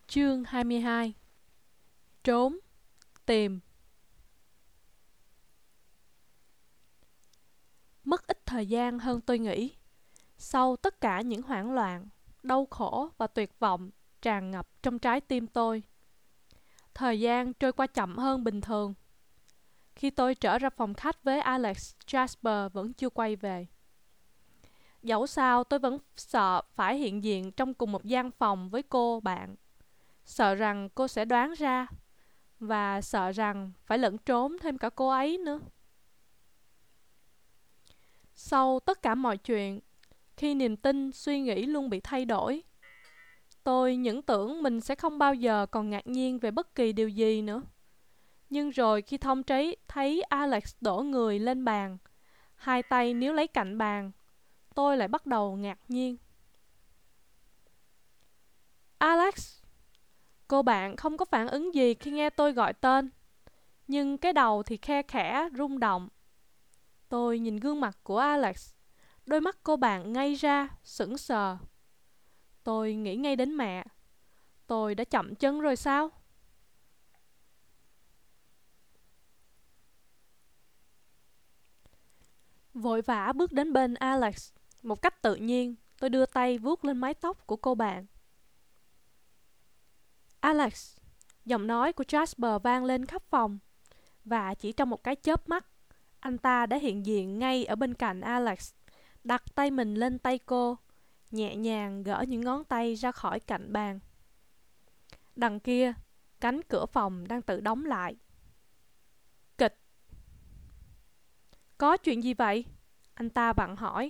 Chương 22. Trốn, tìm. Mất ít thời gian hơn tôi nghĩ. Sau tất cả những hoảng loạn, đau khổ và tuyệt vọng tràn ngập trong trái tim tôi, thời gian trôi qua chậm hơn bình thường. Khi tôi trở ra phòng khách với Alex, Jasper vẫn chưa quay về. Dẫu sao tôi vẫn sợ phải hiện diện trong cùng một gian phòng với cô bạn. Sợ rằng cô sẽ đoán ra, và sợ rằng phải lẫn trốn thêm cả cô ấy nữa. Sau tất cả mọi chuyện, khi niềm tin, suy nghĩ luôn bị thay đổi, tôi những tưởng mình sẽ không bao giờ còn ngạc nhiên về bất kỳ điều gì nữa. Nhưng rồi khi thông trí thấy Alex đổ người lên bàn, hai tay níu lấy cạnh bàn, tôi lại bắt đầu ngạc nhiên. Alex! Cô bạn không có phản ứng gì khi nghe tôi gọi tên, nhưng cái đầu thì khe khẽ rung động. Tôi nhìn gương mặt của Alex, đôi mắt cô bạn ngây ra, sững sờ. Tôi nghĩ ngay đến mẹ. Tôi đã chậm chân rồi sao? Vội vã bước đến bên Alex. Một cách tự nhiên, tôi đưa tay vuốt lên mái tóc của cô bạn. Alex! Giọng nói của Jasper vang lên khắp phòng. Và chỉ trong một cái chớp mắt, anh ta đã hiện diện ngay ở bên cạnh Alex, đặt tay mình lên tay cô, nhẹ nhàng gỡ những ngón tay ra khỏi cạnh bàn. Đằng kia, cánh cửa phòng đang tự đóng lại. Kịch! Có chuyện gì vậy? Anh ta vặn hỏi.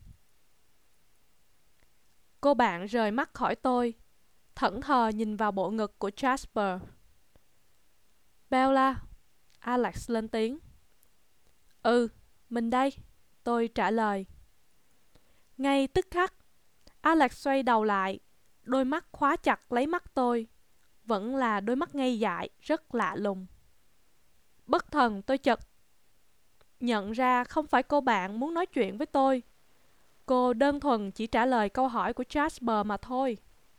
Cô bạn rời mắt khỏi tôi, thẫn thờ nhìn vào bộ ngực của Jasper. Bella! Alex lên tiếng. Ừ, mình đây, tôi trả lời. Ngay tức khắc, Alex xoay đầu lại, đôi mắt khóa chặt lấy mắt tôi. Vẫn là đôi mắt ngây dại, rất lạ lùng. Bất thần tôi chợt nhận ra không phải cô bạn muốn nói chuyện với tôi. Cô đơn thuần chỉ trả lời câu hỏi của Jasper mà thôi.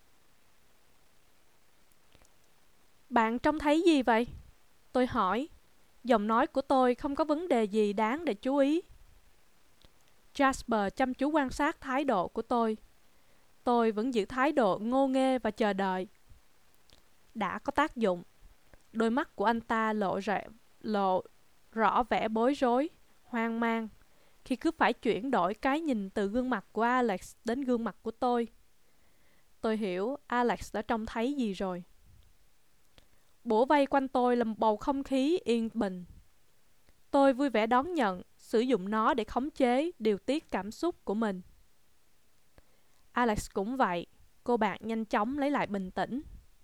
Bạn trông thấy gì vậy? Tôi hỏi. Giọng nói của tôi không có vấn đề gì đáng để chú ý. Jasper chăm chú quan sát thái độ của tôi. Tôi vẫn giữ thái độ ngô nghê và chờ đợi. Đã có tác dụng. Đôi mắt của anh ta lộ rõ vẻ bối rối, hoang mang, khi cứ phải chuyển đổi cái nhìn từ gương mặt của Alex đến gương mặt của tôi. Tôi hiểu Alex đã trông thấy gì rồi. Bủa vây quanh tôi là một bầu không khí yên bình. Tôi vui vẻ đón nhận, sử dụng nó để khống chế, điều tiết cảm xúc của mình. Alex cũng vậy, cô bạn nhanh chóng lấy lại bình tĩnh.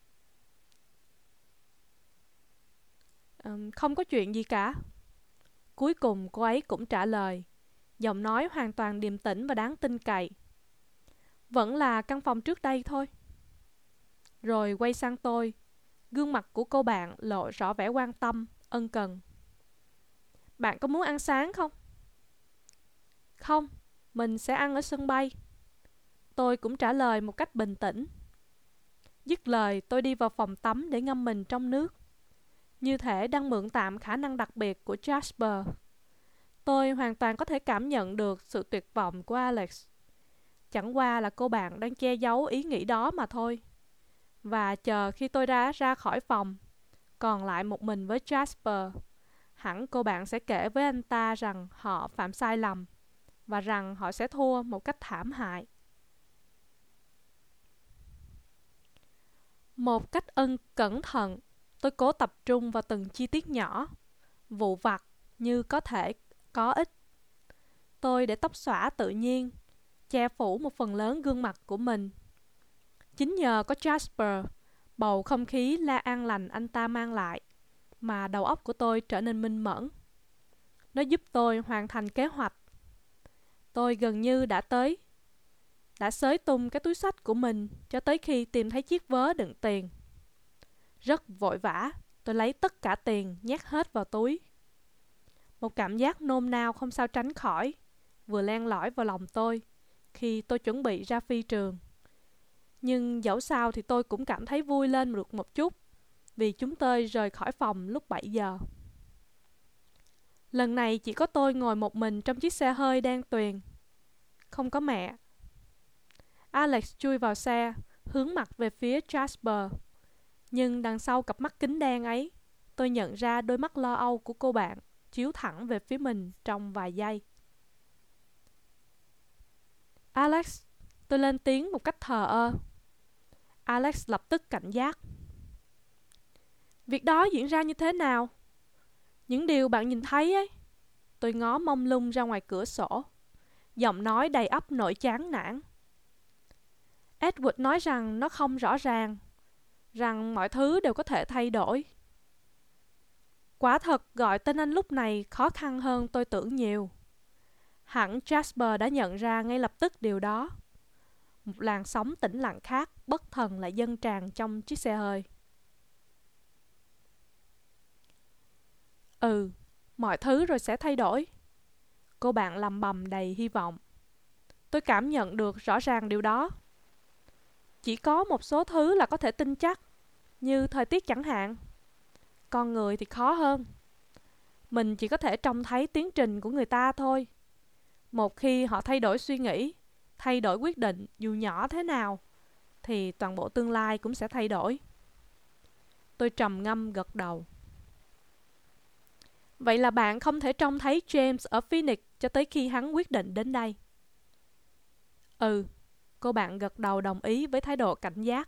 Không có chuyện gì cả. Cuối cùng cô ấy cũng trả lời, giọng nói hoàn toàn điềm tĩnh và đáng tin cậy. Vẫn là căn phòng trước đây thôi. Rồi quay sang tôi, gương mặt của cô bạn lộ rõ vẻ quan tâm, ân cần. Bạn có muốn ăn sáng không? Không, mình sẽ ăn ở sân bay. Tôi cũng trả lời một cách bình tĩnh. Dứt lời, tôi đi vào phòng tắm để ngâm mình trong nước. Như thể đang mượn tạm khả năng đặc biệt của Jasper. Tôi hoàn toàn có thể cảm nhận được sự tuyệt vọng của Alex. Chẳng qua là cô bạn đang che giấu ý nghĩ đó mà thôi. Và chờ khi tôi ra khỏi phòng, còn lại một mình với Jasper, hẳn cô bạn sẽ kể với anh ta rằng họ phạm sai lầm và rằng họ sẽ thua một cách thảm hại. Một cách cẩn thận, tôi cố tập trung vào từng chi tiết nhỏ, vụn vặt như có thể có ích. Tôi để tóc xõa tự nhiên, che phủ một phần lớn gương mặt của mình. Chính nhờ có Jasper, bầu không khí an lành anh ta mang lại, mà đầu óc của tôi trở nên minh mẫn. Nó giúp tôi hoàn thành kế hoạch. Tôi gần như đã xới tung cái túi xách của mình cho tới khi tìm thấy chiếc vớ đựng tiền. Rất vội vã, tôi lấy tất cả tiền nhét hết vào túi. Một cảm giác nôn nao không sao tránh khỏi vừa len lỏi vào lòng tôi khi tôi chuẩn bị ra phi trường. Nhưng dẫu sao thì tôi cũng cảm thấy vui lên được một chút, vì chúng tôi rời khỏi phòng lúc 7 giờ. Lần này chỉ có tôi ngồi một mình trong chiếc xe hơi đen tuyền. Không có mẹ. Alex chui vào xe, hướng mặt về phía Jasper. Nhưng đằng sau cặp mắt kính đen ấy, tôi nhận ra đôi mắt lo âu của cô bạn chiếu thẳng về phía mình trong vài giây. Alex, tôi lên tiếng một cách thờ ơ. Alex lập tức cảnh giác. Việc đó diễn ra như thế nào? Những điều bạn nhìn thấy ấy. Tôi ngó mông lung ra ngoài cửa sổ, giọng nói đầy ắp nỗi chán nản. Edward nói rằng nó không rõ ràng, rằng mọi thứ đều có thể thay đổi. Quả thật gọi tên anh lúc này khó khăn hơn tôi tưởng nhiều. Hẳn Jasper đã nhận ra ngay lập tức điều đó. Một làn sóng tĩnh lặng khác bất thần lại dâng tràn trong chiếc xe hơi. Mọi thứ rồi sẽ thay đổi. Cô bạn lầm bầm đầy hy vọng. Tôi cảm nhận được rõ ràng điều đó. Chỉ có một số thứ là có thể tin chắc, như thời tiết chẳng hạn. Con người thì khó hơn. Mình chỉ có thể trông thấy tiến trình của người ta thôi. Một khi họ thay đổi suy nghĩ, thay đổi quyết định dù nhỏ thế nào, thì toàn bộ tương lai cũng sẽ thay đổi. Tôi trầm ngâm gật đầu. Vậy là bạn không thể trông thấy James ở Phoenix cho tới khi hắn quyết định đến đây. Cô bạn gật đầu đồng ý với thái độ cảnh giác.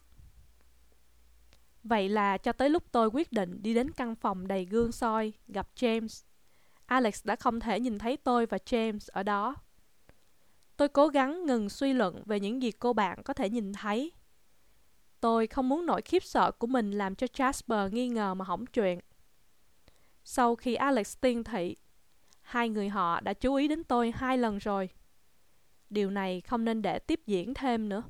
Vậy là cho tới lúc tôi quyết định đi đến căn phòng đầy gương soi gặp James, Alex đã không thể nhìn thấy tôi và James ở đó. Tôi cố gắng ngừng suy luận về những gì cô bạn có thể nhìn thấy. Tôi không muốn nỗi khiếp sợ của mình làm cho Jasper nghi ngờ mà hỏng chuyện. Sau khi Alex tiên thị, hai người họ đã chú ý đến tôi 2 lần rồi. Điều này không nên để tiếp diễn thêm nữa.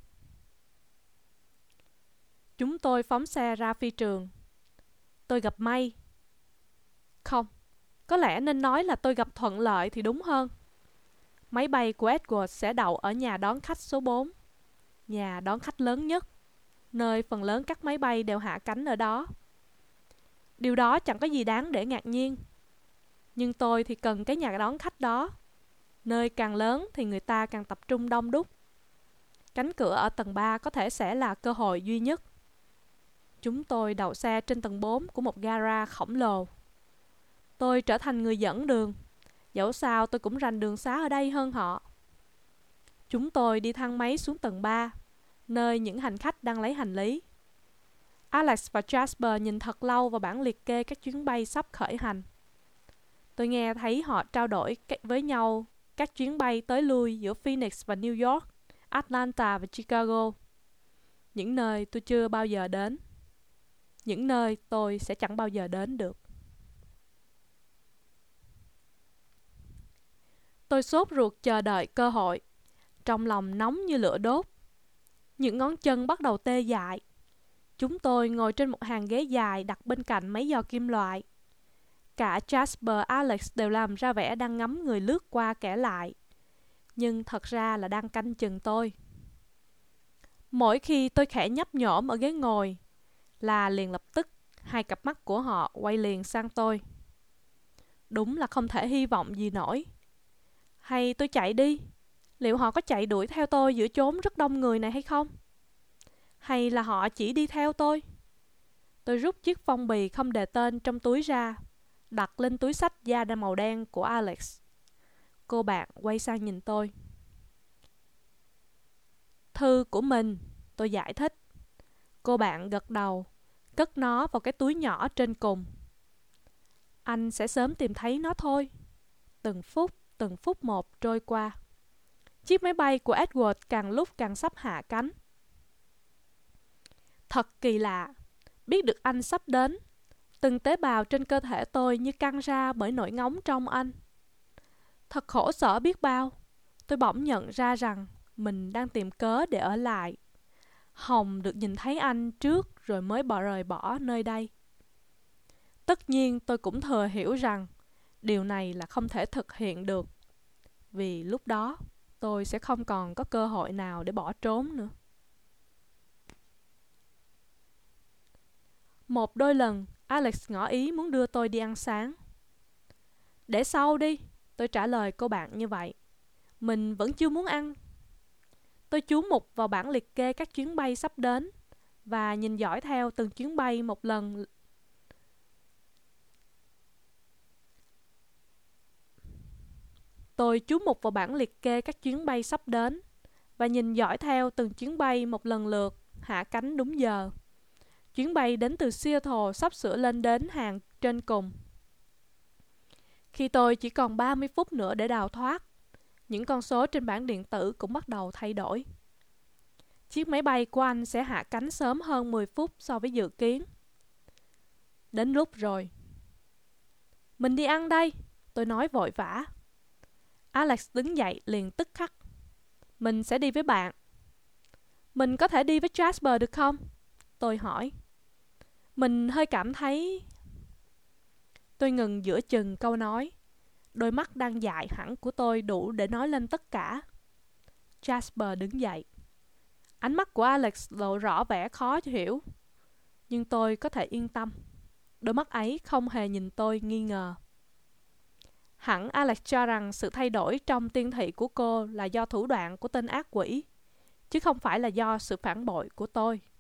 Chúng tôi phóng xe ra phi trường. Tôi gặp may. Không, có lẽ nên nói là tôi gặp thuận lợi thì đúng hơn. Máy bay của Edward sẽ đậu ở nhà đón khách số 4, nhà đón khách lớn nhất, nơi phần lớn các máy bay đều hạ cánh ở đó. Điều đó chẳng có gì đáng để ngạc nhiên. Nhưng tôi thì cần cái nhà đón khách đó. Nơi càng lớn thì người ta càng tập trung đông đúc. Cánh cửa ở tầng 3 có thể sẽ là cơ hội duy nhất. Chúng tôi đậu xe trên tầng 4 của một gara khổng lồ. Tôi trở thành người dẫn đường. Dẫu sao tôi cũng rành đường xá ở đây hơn họ. Chúng tôi đi thang máy xuống tầng 3, nơi những hành khách đang lấy hành lý. Alex và Jasper nhìn thật lâu vào bảng liệt kê các chuyến bay sắp khởi hành. Tôi nghe thấy họ trao đổi với nhau các chuyến bay tới lui giữa Phoenix và New York, Atlanta và Chicago. Những nơi tôi chưa bao giờ đến. Những nơi tôi sẽ chẳng bao giờ đến được. Tôi sốt ruột chờ đợi cơ hội. Trong lòng nóng như lửa đốt. Những ngón chân bắt đầu tê dại. Chúng tôi ngồi trên một hàng ghế dài đặt bên cạnh mấy giò kim loại. Cả Jasper, Alex đều làm ra vẻ đang ngắm người lướt qua kẻ lại. Nhưng thật ra là đang canh chừng tôi. Mỗi khi tôi khẽ nhấp nhổm ở ghế ngồi, là liền lập tức hai cặp mắt của họ quay liền sang tôi. Đúng là không thể hy vọng gì nổi. Hay tôi chạy đi? Liệu họ có chạy đuổi theo tôi giữa chốn rất đông người này hay không? Hay là họ chỉ đi theo tôi? Tôi rút chiếc phong bì không đề tên trong túi ra, đặt lên túi xách da màu đen của Alex. Cô bạn quay sang nhìn tôi. Thư của mình, tôi giải thích. Cô bạn gật đầu, cất nó vào cái túi nhỏ trên cùng. Anh sẽ sớm tìm thấy nó thôi. Từng phút một trôi qua. Chiếc máy bay của Edward càng lúc càng sắp hạ cánh. Thật kỳ lạ, biết được anh sắp đến. Từng tế bào trên cơ thể tôi như căng ra bởi nỗi ngóng trong anh. Thật khổ sở biết bao. Tôi bỗng nhận ra rằng mình đang tìm cớ để ở lại. Hồng được nhìn thấy anh trước rồi mới rời bỏ nơi đây. Tất nhiên tôi cũng thừa hiểu rằng điều này là không thể thực hiện được. Vì lúc đó tôi sẽ không còn có cơ hội nào để bỏ trốn nữa. Một đôi lần, Alex ngỏ ý muốn đưa tôi đi ăn sáng. Để sau đi, tôi trả lời cô bạn như vậy. Mình vẫn chưa muốn ăn. Tôi chú mục vào bảng liệt kê các chuyến bay sắp đến và nhìn dõi theo từng chuyến bay một lần. Tôi chú mục vào bảng liệt kê các chuyến bay sắp đến và nhìn dõi theo từng chuyến bay một lần lượt hạ cánh đúng giờ. Chuyến bay đến từ Seattle sắp sửa lên đến hàng trên cùng. Khi tôi chỉ còn 30 phút nữa để đào thoát, những con số trên bảng điện tử cũng bắt đầu thay đổi. Chiếc máy bay của anh sẽ hạ cánh sớm hơn 10 phút so với dự kiến. Đến lúc rồi. Mình đi ăn đây, tôi nói vội vã. Alex đứng dậy liền tức khắc. Mình sẽ đi với bạn. Mình có thể đi với Jasper được không? Tôi hỏi. Mình hơi cảm thấy... Tôi ngừng giữa chừng câu nói. Đôi mắt đang dại hẳn của tôi đủ để nói lên tất cả. Jasper đứng dậy. Ánh mắt của Alex lộ rõ vẻ khó hiểu. Nhưng tôi có thể yên tâm. Đôi mắt ấy không hề nhìn tôi nghi ngờ. Hẳn Alex cho rằng sự thay đổi trong tiên thị của cô là do thủ đoạn của tên ác quỷ, chứ không phải là do sự phản bội của tôi.